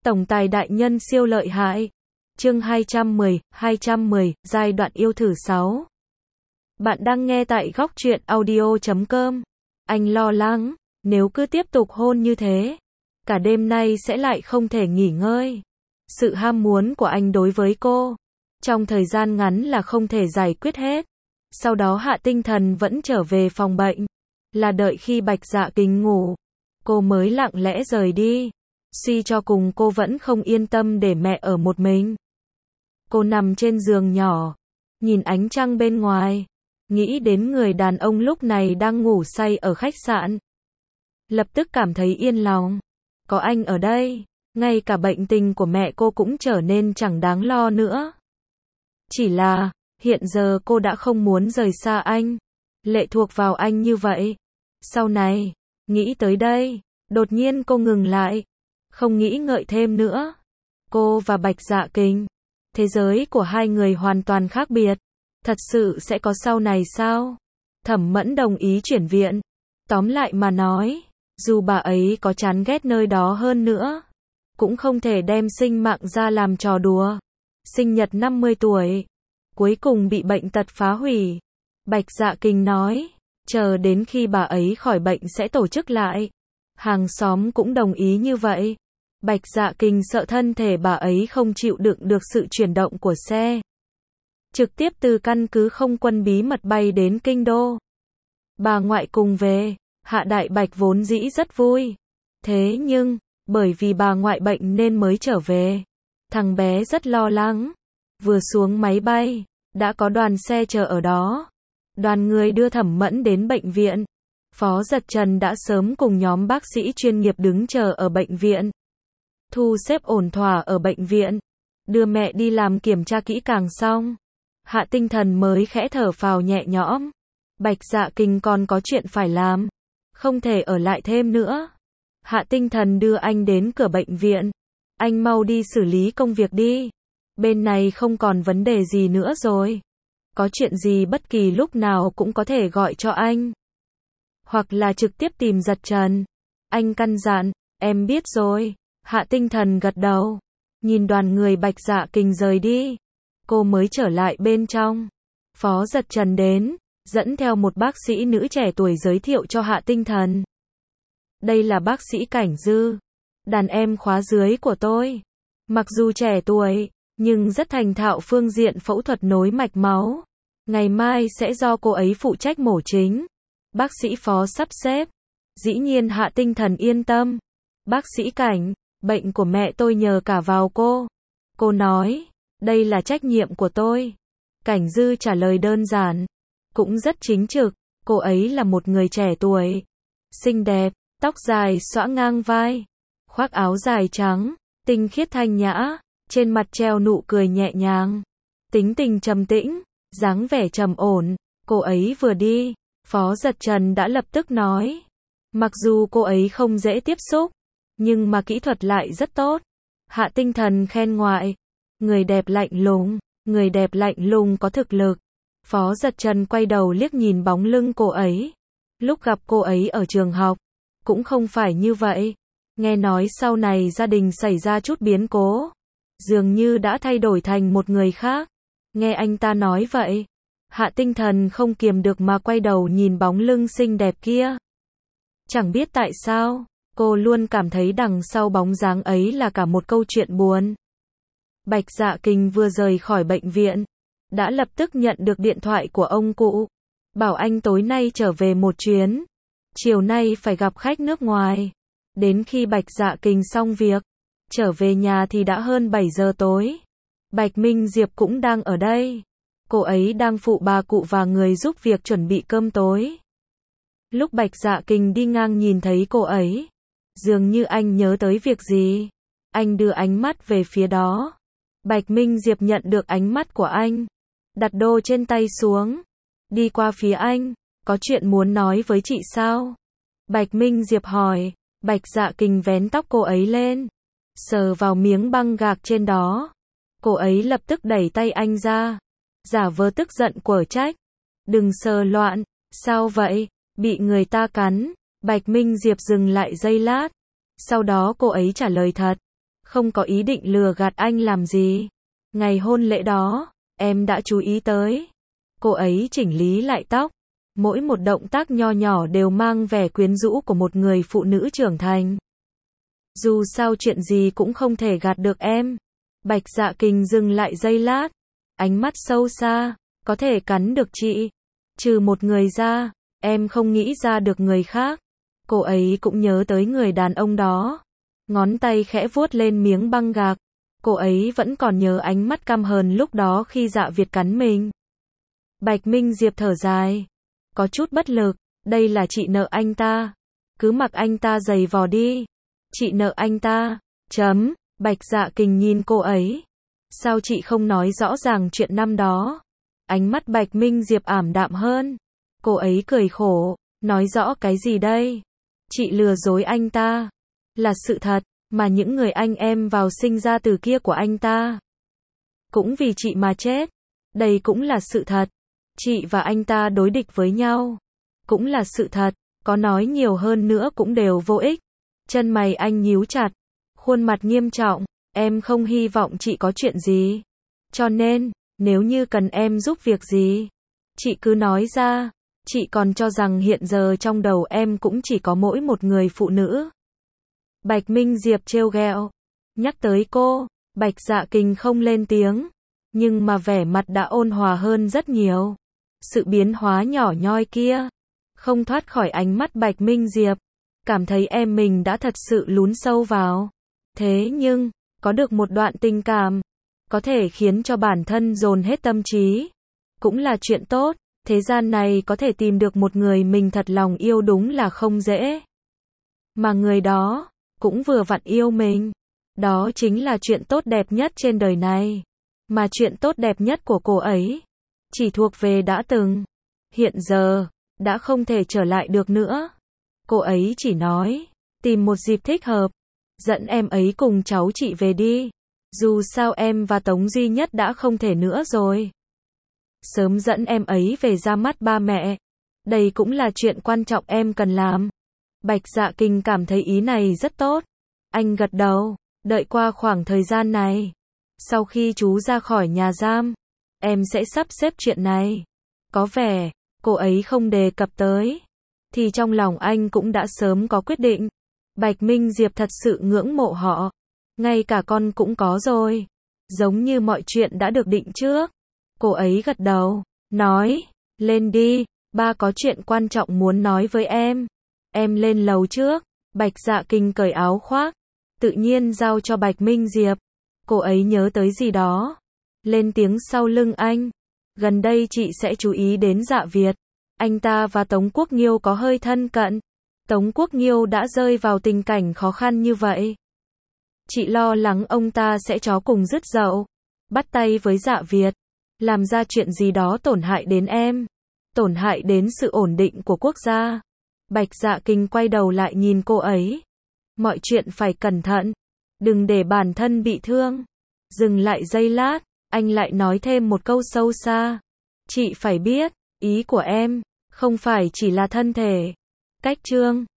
Tổng tài đại nhân siêu lợi hại. Chương 210, giai đoạn yêu thử 6. Bạn đang nghe tại góc truyện audio.com. Anh lo lắng, nếu cứ tiếp tục hôn như thế, cả đêm nay sẽ lại không thể nghỉ ngơi. Sự ham muốn của anh đối với cô, trong thời gian ngắn là không thể giải quyết hết. Sau đó Hạ Tinh Thần vẫn trở về phòng bệnh, là đợi khi Bạch Dạ Kình ngủ, cô mới lặng lẽ rời đi. Suy cho cùng cô vẫn không yên tâm để mẹ ở một mình. Cô nằm trên giường nhỏ, nhìn ánh trăng bên ngoài, nghĩ đến người đàn ông lúc này đang ngủ say ở khách sạn. Lập tức cảm thấy yên lòng. Có anh ở đây, ngay cả bệnh tình của mẹ cô cũng trở nên chẳng đáng lo nữa. Chỉ là, hiện giờ cô đã không muốn rời xa anh, lệ thuộc vào anh như vậy. Sau này, nghĩ tới đây, đột nhiên cô ngừng lại, không nghĩ ngợi thêm nữa. Cô và Bạch Dạ Kình, thế giới của hai người hoàn toàn khác biệt. Thật sự sẽ có sau này sao? Thẩm Mẫn đồng ý chuyển viện. Tóm lại mà nói, dù bà ấy có chán ghét nơi đó hơn nữa, cũng không thể đem sinh mạng ra làm trò đùa. Sinh nhật 50 tuổi, cuối cùng bị bệnh tật phá hủy. Bạch Dạ Kình nói, chờ đến khi bà ấy khỏi bệnh sẽ tổ chức lại. Hàng xóm cũng đồng ý như vậy. Bạch Dạ Kình sợ thân thể bà ấy không chịu đựng được sự chuyển động của xe. Trực tiếp từ căn cứ không quân bí mật bay đến kinh đô. Bà ngoại cùng về, Hạ Đại Bạch vốn dĩ rất vui. Thế nhưng, bởi vì bà ngoại bệnh nên mới trở về. Thằng bé rất lo lắng. Vừa xuống máy bay, đã có đoàn xe chờ ở đó. Đoàn người đưa Thẩm Mẫn đến bệnh viện. Phó Dật Trần đã sớm cùng nhóm bác sĩ chuyên nghiệp đứng chờ ở bệnh viện. Thu xếp ổn thỏa ở bệnh viện. Đưa mẹ đi làm kiểm tra kỹ càng xong, Hạ Tinh Thần mới khẽ thở phào nhẹ nhõm. Bạch Dạ Kình còn có chuyện phải làm, không thể ở lại thêm nữa. Hạ Tinh Thần đưa anh đến cửa bệnh viện. Anh mau đi xử lý công việc đi. Bên này không còn vấn đề gì nữa rồi. Có chuyện gì bất kỳ lúc nào cũng có thể gọi cho anh. Hoặc là trực tiếp tìm Dật Trần. Anh căn dặn, em biết rồi. Hạ Tinh Thần gật đầu. Nhìn đoàn người Bạch Dạ Kình rời đi, cô mới trở lại bên trong. Phó Dật Trần đến, dẫn theo một bác sĩ nữ trẻ tuổi giới thiệu cho Hạ Tinh Thần. Đây là bác sĩ Cảnh Dư, đàn em khóa dưới của tôi. Mặc dù trẻ tuổi, nhưng rất thành thạo phương diện phẫu thuật nối mạch máu. Ngày mai sẽ do cô ấy phụ trách mổ chính. Bác sĩ Phó sắp xếp. Dĩ nhiên Hạ Tinh Thần yên tâm. Bác sĩ Cảnh, bệnh của mẹ tôi nhờ cả vào cô. Cô nói, đây là trách nhiệm của tôi. Cảnh Dư trả lời đơn giản, cũng rất chính trực. Cô ấy là một người trẻ tuổi, xinh đẹp, tóc dài xõa ngang vai, khoác áo dài trắng, tinh khiết thanh nhã, trên mặt treo nụ cười nhẹ nhàng. Tính tình trầm tĩnh, dáng vẻ trầm ổn. Cô ấy vừa đi, Phó Dật Trần đã lập tức nói, mặc dù cô ấy không dễ tiếp xúc, nhưng mà kỹ thuật lại rất tốt. Hạ Tinh Thần khen ngoại, người đẹp lạnh lùng có thực lực. Phó Dật Trần quay đầu liếc nhìn bóng lưng cô ấy. Lúc gặp cô ấy ở trường học, cũng không phải như vậy. Nghe nói sau này gia đình xảy ra chút biến cố, dường như đã thay đổi thành một người khác. Nghe anh ta nói vậy, Hạ Tinh Thần không kiềm được mà quay đầu nhìn bóng lưng xinh đẹp kia. Chẳng biết tại sao, cô luôn cảm thấy đằng sau bóng dáng ấy là cả một câu chuyện buồn. Bạch Dạ Kình vừa rời khỏi bệnh viện, đã lập tức nhận được điện thoại của ông cụ, bảo anh tối nay trở về một chuyến, chiều nay phải gặp khách nước ngoài. Đến khi Bạch Dạ Kình xong việc, trở về nhà thì đã hơn 7 giờ tối. Bạch Minh Diệp cũng đang ở đây. Cô ấy đang phụ bà cụ và người giúp việc chuẩn bị cơm tối. Lúc Bạch Dạ Kình đi ngang nhìn thấy cô ấy, dường như anh nhớ tới việc gì. Anh đưa ánh mắt về phía đó. Bạch Minh Diệp nhận được ánh mắt của anh, đặt đồ trên tay xuống, đi qua phía anh. Có chuyện muốn nói với chị sao? Bạch Minh Diệp hỏi. Bạch Dạ Kình vén tóc cô ấy lên, sờ vào miếng băng gạc trên đó. Cô ấy lập tức đẩy tay anh ra, giả vờ tức giận quở trách. Đừng sờ loạn. Sao vậy? Bị người ta cắn. Bạch Minh Diệp dừng lại giây lát. Sau đó cô ấy trả lời thật. không có ý định lừa gạt anh làm gì. Ngày hôn lễ đó, em đã chú ý tới. Cô ấy chỉnh lý lại tóc. Mỗi một động tác nho nhỏ đều mang vẻ quyến rũ của một người phụ nữ trưởng thành. Dù sao chuyện gì cũng không thể gạt được em. Bạch Dạ Kình dừng lại giây lát. Ánh mắt sâu xa, có thể cắn được chị. Trừ một người ra, em không nghĩ ra được người khác. Cô ấy cũng nhớ tới người đàn ông đó. Ngón tay khẽ vuốt lên miếng băng gạc. Cô ấy vẫn còn nhớ ánh mắt căm hờn lúc đó khi Dạ Việt cắn mình. Bạch Minh Diệp thở dài. Có chút bất lực, đây là chị nợ anh ta. Cứ mặc anh ta giày vò đi. Chị nợ anh ta. Chấm. Bạch Dạ Kình nhìn cô ấy. Sao chị không nói rõ ràng chuyện năm đó? Ánh mắt Bạch Minh Diệp ảm đạm hơn. Cô ấy cười khổ. Nói rõ cái gì đây? Chị lừa dối anh ta. Là sự thật, mà những người anh em vào sinh ra từ kia của anh ta. Cũng vì chị mà chết. Đây cũng là sự thật. Chị và anh ta đối địch với nhau. Cũng là sự thật, có nói nhiều hơn nữa cũng đều vô ích. Chân mày anh nhíu chặt. Khuôn mặt nghiêm trọng. Em không hy vọng chị có chuyện gì. Cho nên, nếu như cần em giúp việc gì, chị cứ nói ra. Chị còn cho rằng hiện giờ trong đầu em cũng chỉ có mỗi một người phụ nữ. Bạch Minh Diệp trêu ghẹo. Nhắc tới cô, Bạch Dạ Kình không lên tiếng. Nhưng mà vẻ mặt đã ôn hòa hơn rất nhiều. Sự biến hóa nhỏ nhoi kia không thoát khỏi ánh mắt Bạch Minh Diệp. Cảm thấy em mình đã thật sự lún sâu vào. Thế nhưng, có được một đoạn tình cảm, có thể khiến cho bản thân dồn hết tâm trí. Cũng là chuyện tốt. Thế gian này có thể tìm được một người mình thật lòng yêu đúng là không dễ. Mà người đó cũng vừa vặn yêu mình. Đó chính là chuyện tốt đẹp nhất trên đời này. Mà chuyện tốt đẹp nhất của cô ấy chỉ thuộc về đã từng. Hiện giờ đã không thể trở lại được nữa. Cô ấy chỉ nói, tìm một dịp thích hợp, dẫn em ấy cùng cháu chị về đi. Dù sao em và Tống Duy Nhất đã không thể nữa rồi. Sớm dẫn em ấy về ra mắt ba mẹ. Đây cũng là chuyện quan trọng em cần làm. Bạch Dạ Kình cảm thấy ý này rất tốt. Anh gật đầu, đợi qua khoảng thời gian này. Sau khi chú ra khỏi nhà giam, em sẽ sắp xếp chuyện này. Có vẻ, cô ấy không đề cập tới. Thì trong lòng anh cũng đã sớm có quyết định. Bạch Minh Diệp thật sự ngưỡng mộ họ. Ngay cả con cũng có rồi. Giống như mọi chuyện đã được định trước. Cô ấy gật đầu, nói, lên đi, ba có chuyện quan trọng muốn nói với em. Em lên lầu trước. Bạch Dạ Kình cởi áo khoác, tự nhiên giao cho Bạch Minh Diệp. Cô ấy nhớ tới gì đó. Lên tiếng sau lưng anh. Gần đây chị sẽ chú ý đến Dạ Việt. Anh ta và Tống Quốc Nghiêu có hơi thân cận. Tống Quốc Nghiêu đã rơi vào tình cảnh khó khăn như vậy. Chị lo lắng ông ta sẽ chó cùng rứt dậu. Bắt tay với Dạ Việt. Làm ra chuyện gì đó tổn hại đến em. Tổn hại đến sự ổn định của quốc gia. Bạch Dạ Kình quay đầu lại nhìn cô ấy. Mọi chuyện phải cẩn thận. Đừng để bản thân bị thương. Dừng lại giây lát, anh lại nói thêm một câu sâu xa. Chị phải biết, ý của em không phải chỉ là thân thể. Cách chương